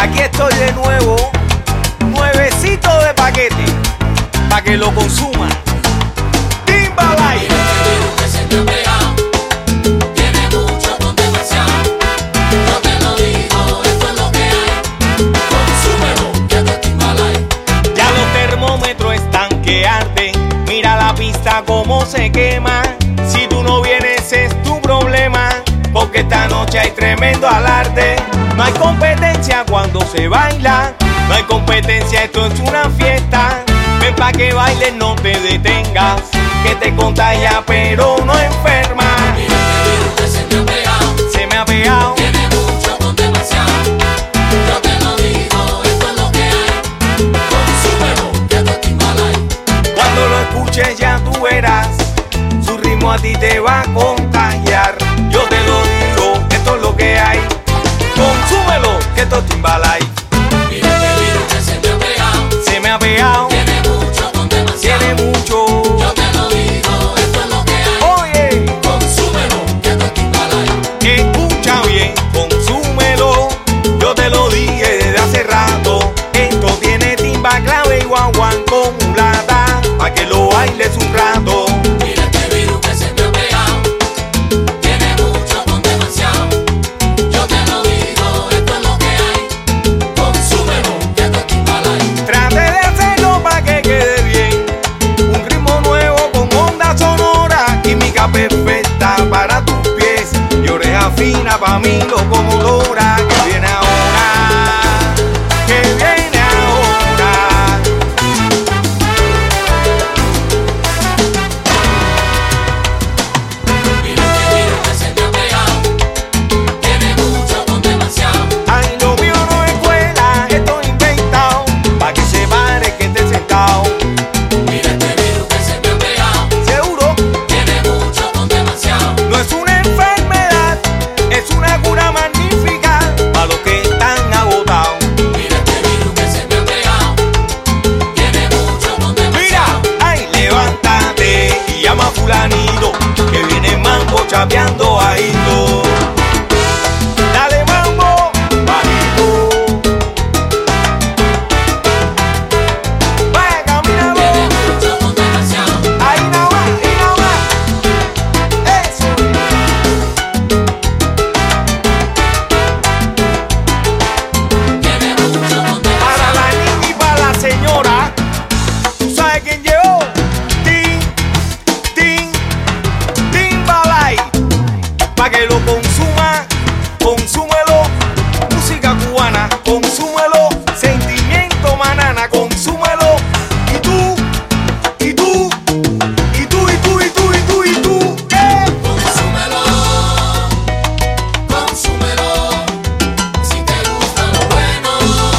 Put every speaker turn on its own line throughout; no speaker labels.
Aquí estoy de nuevo, nuevecito de paquete, pa' que lo consuma. Timbalay.
Que se te ha pegado, tiene mucho con demasiado. Yo te lo digo, esto es lo que hay. Consúmelo, que esto es Timbalay.
Ya los termómetros están que arden. Mira la pista como se quema. Si tú no vienes es tu problema, porque esta noche hay tremendo alarde. No hay competencia cuando se baila, no hay competencia, esto es una fiesta. Ven pa' que bailes, no te detengas, que te contagia pero no enferma.
Mira este virus que se te ha pegado,
Se me ha pegado.
tiene mucho con demasiado. Yo te lo digo, esto es lo que hay. Consúmelo, que esto es Timbalay.
Cuando lo escuches ya tú verás, su ritmo a ti te va a contagiar. Yo te lo digo, esto es lo que hay. Consúmelo, que esto es Timbalay.
Mira este virus que se te ha pegado,
Se me ha pegado,
tiene mucho con demasiado.
tiene mucho.
Yo te lo digo, esto es lo que hay.
Oye,
Consúmelo, que esto es Timbalay.
escucha bien, consúmelo. Yo te lo dije desde hace rato. Esto tiene timba, clave y guaguancó mulata, pa' que lo bailes un rato.
Mira este virus que se te ha pegado, tiene mucho con demasiado. Yo te lo digo, esto es lo que hay. Consúmelo, que esto es Timbalay.
Trate de hacerlo pa' que quede bien. Un ritmo nuevo con onda sonora, química perfecta para tus pies y oreja fina pa' mi locomotora. Que viene ahora, que viene ahora.
Mira este virus que se te ha pegado, tiene mucho con demasiado.
Ay, lo mío no es escuela, esto es inventado, pa' que se pare que esté sentado.
Mira este virus que se te ha pegado,
Seguro,
tiene mucho con demasiado.
no es una enfermedad, es una cura magnífica pa' los que están agotados.
Mira este virus que se te ha pegado, tiene mucho con
Mira,
demasiado.
ay, levántate y llama a fulanito, que viene mambo chapeando ahí todo. Dale mambo, bajito. Vaya, camínalo.
Tiene mucho con demasiado.
Ahí nada más, y nada más. Eso.
Tiene mucho con
Para
demasiado.
la niña y para la señora, ¿tú sabes quién llegó? Timbalay. Pa' que lo consuma, consúmelo. Música cubana, consúmelo. Sentimiento manana, consúmelo. Y tú, y tú, y tú, y tú, y tú, y tú, y tú, ¿qué?
Consúmelo, consúmelo, si te gusta lo bueno.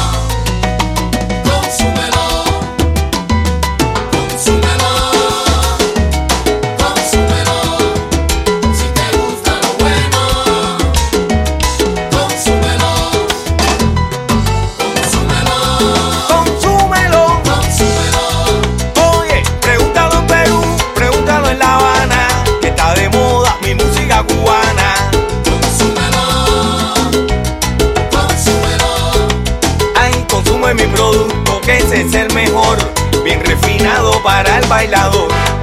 Consúmelo, consúmelo, consúmelo, si te gusta lo bueno. Consúmelo, consúmelo,
Consúmelo.
consúmelo.
Oye, pregúntalo en Perú, pregúntalo en La Habana, que está de moda mi música cubana.
Consúmelo, consúmelo.
Ay, consume mi producto, que ese es el mejor, bien refinado para el bailador.